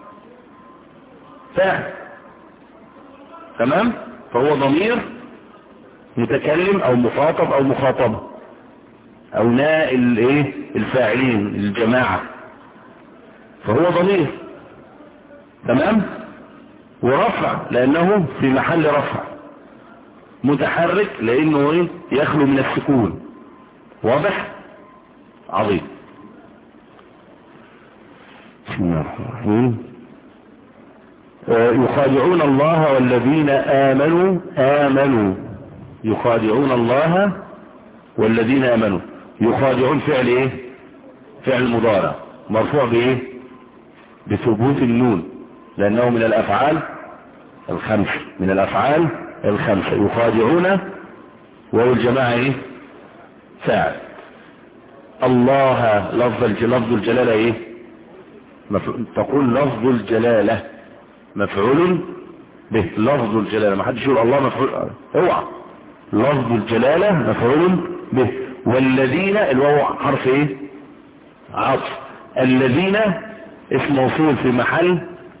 فاعل، تمام، فهو ضمير متكلم او مخاطب او مخاطبة او نائل ايه الفاعلين الجماعة، فهو ضمير، تمام، ورفع لانه في محل رفع، متحرك لانه ايه يخلو من السكون. واضح؟ عظيم. بسم الله الرحمن الرحيم. يخادعون الله والذين آمنوا آمنوا يخادعون الله والذين آمنوا. يخادعون فعل ايه؟ فعل مضارع مرفوع بايه؟ بثبوت النون لأنه من الأفعال الخمسة، من الأفعال الخمسة. يخادعون وهو الجماعة ايه؟ فاعل. الله لفظ لفظ الجلالة ايه؟ تقول لفظ الجلالة مفعول به، لفظ الجلالة، ما حدش يقول الله مفعول، اوعى، لفظ الجلالة مفعول به. والذين الواو حرف ايه؟ عطف. الذين اسم موصول في محل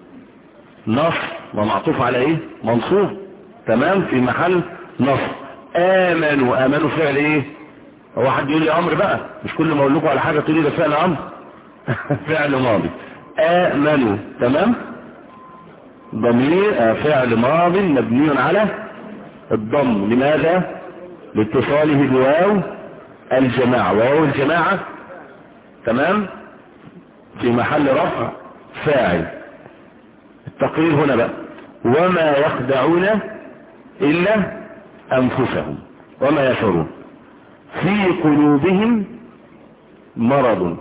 نصب ومعطوف على ايه؟ منصوب، تمام، في محل نصب. آمنوا آمنوا فعل ايه؟ هو حد يقول لي امر بقى، مش كل ما اقول لكم على حاجة تقول لي ده فعل امر. فعل ماضي. آمنوا، تمام، ضمير فعل ماض مبني على الضم. لماذا؟ لاتصاله بواو الجماعة، واو الجماعة، تمام، في محل رفع فاعل. التقرير هنا بقى وما يخدعون إلا أنفسهم وما يشعرون. في قلوبهم مرض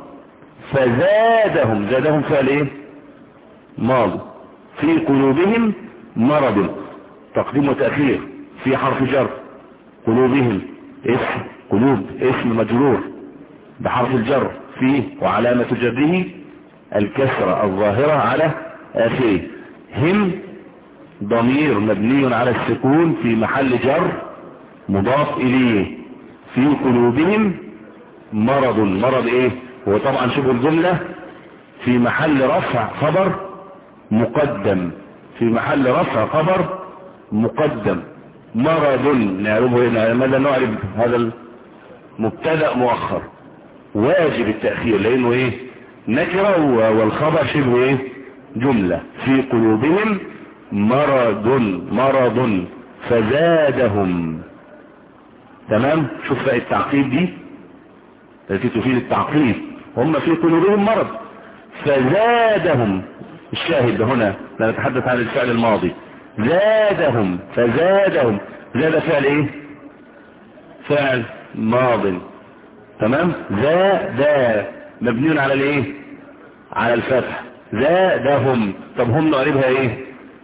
فزادهم، زادهم فعل ايه؟ ماضي. في قلوبهم مرض، تقديم وتأخير، في حرف جر. قلوبهم اسم، قلوب اسم مجرور بحرف الجر فيه، وعلامة جره الكسرة الظاهرة على آخره. هم ضمير مبني على السكون في محل جر مضاف إليه. في قلوبهم مرض، مرض ايه؟ هو طبعا شبه الجملة في محل رفع خبر مقدم، في محل رفع خبر مقدم. مرض نعرفه هنا، ماذا نعرف؟ هذا المبتدأ مؤخر واجب التأخير لأنه ايه؟ نكرة، والخبر شبه ايه؟ جملة. في قلوبهم مرض، مرض فزادهم، تمام. شوف بقى التعقيب دي التي تفيد التعقيب. هم في قلوبهم مرض فزادهم، الشاهد هنا نتحدث عن الفعل الماضي. زادهم، فزادهم، زاد فعل ايه؟ فعل ماض، تمام. زاد مبني على الايه؟ على الفتح. زادهم، طب هم نعربها ايه؟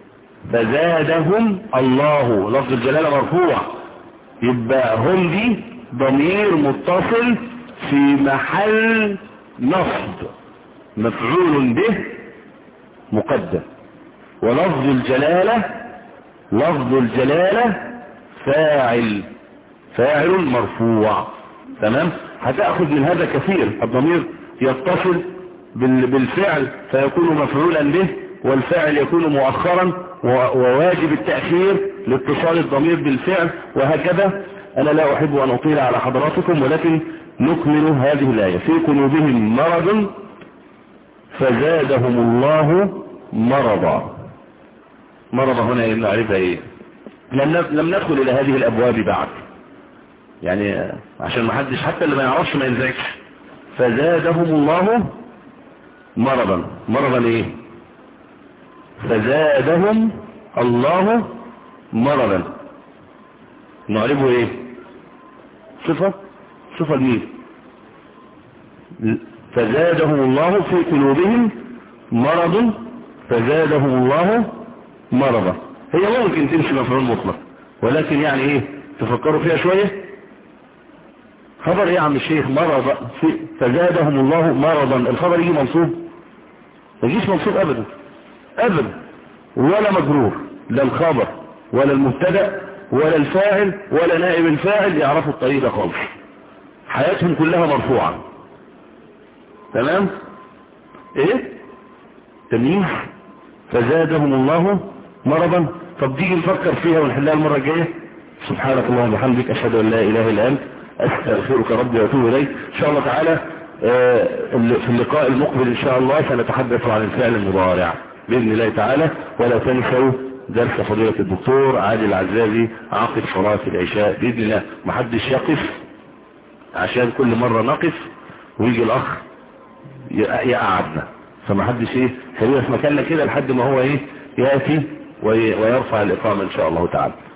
فزادهم الله، لفظ الجلالة مرفوع، يبقى هم دي ضمير متصل في محل نصب مفعول به مقدم. ولفظ الجلالة، لفظ الجلالة فاعل، فاعل مرفوع، تمام. هتأخذ من هذا كثير. الضمير يتصل بالفعل فيكون مفعولا به، والفاعل يكون مؤخرا، وواجب التأخير لاتصال الضمير بالفعل، وهكذا. أنا لا أحب أن أطيل على حضراتكم، ولكن نكمل هذه الآية. في قلوبهم مرض فزادهم الله مرضا. مرض هنا نعرفها ايه؟ لم ندخل الى هذه الابواب بعد، يعني عشان ما حدش حتى اللي ما يعرفش ما ينزعجش. فزادهم الله مرضا، مرضا ايه؟ فزادهم الله مرضا، نعرفه ايه؟ صفة، صفة لمين؟ فزادهم الله في قلوبهم مرض فزادهم الله مرضا. هي ممكن تمشي مفعول مطلق، ولكن يعني ايه تفكروا فيها شوية. خبر ايه يا عم الشيخ؟ مرض فزادهم الله مرضا، الخبر يجي منصوب؟ ما يجيش منصوب ابدا ابدا، ولا مجرور، لا الخبر ولا المبتدا ولا الفاعل ولا نائب الفاعل يعرفوا الطريقة خالص، حياتهم كلها مرفوعة. تمام؟ ايه تمييز فزادهم الله مرضا. طب تيجي نفكر فيها ونحلها المرة الجاية. سبحانك اللهم وبحمدك، اشهد ان لا اله الا انت، استغفرك ربي واتوب اليك. ان شاء الله تعالى في اللقاء المقبل ان شاء الله سنتحدث عن الفعل المضارع باذن الله تعالى. ولا تنسوا درس فضيلة الدكتور عادل العزازي عقب صلاة العشاء باذن الله. محدش يقف عشان كل مرة نقف ويجي الاخ يقعدنا، فمحدش ايه خلينا في مكاننا كده لحد ما هو ايه ياتي ويرفع الاقامة ان شاء الله تعالى.